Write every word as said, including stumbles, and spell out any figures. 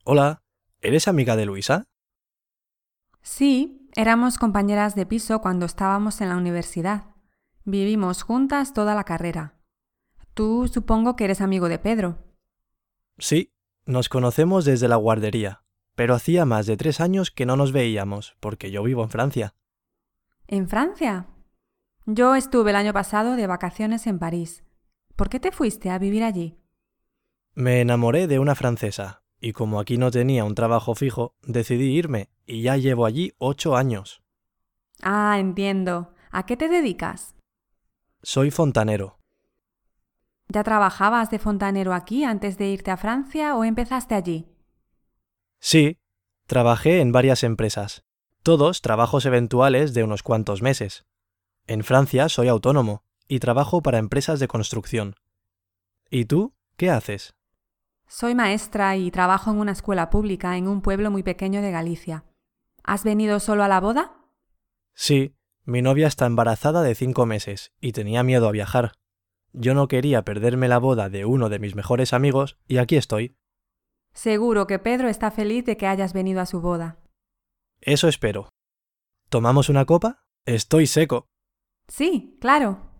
Hola, ¿eres amiga de Luisa? Sí, éramos compañeras de piso cuando estábamos en la universidad. Vivimos juntas toda la carrera. Tú supongo que eres amigo de Pedro. Sí, nos conocemos desde la guardería, pero hacía más de tres años que no nos veíamos, porque yo vivo en Francia. ¿En Francia? Yo estuve el año pasado de vacaciones en París. ¿Por qué te fuiste a vivir allí? Me enamoré de una francesa, y como aquí no tenía un trabajo fijo, decidí irme, y ya llevo allí ocho años. Ah, entiendo. ¿A qué te dedicas? Soy fontanero. ¿Ya trabajabas de fontanero aquí antes de irte a Francia o empezaste allí? Sí, trabajé en varias empresas, todos trabajos eventuales de unos cuantos meses. En Francia soy autónomo, y trabajo para empresas de construcción. ¿Y tú, qué haces? Soy maestra y trabajo en una escuela pública en un pueblo muy pequeño de Galicia. ¿Has venido solo a la boda? Sí, mi novia está embarazada de cinco meses y tenía miedo a viajar. Yo no quería perderme la boda de uno de mis mejores amigos y aquí estoy. Seguro que Pedro está feliz de que hayas venido a su boda. Eso espero. ¿Tomamos una copa? Estoy seco. Sí, claro.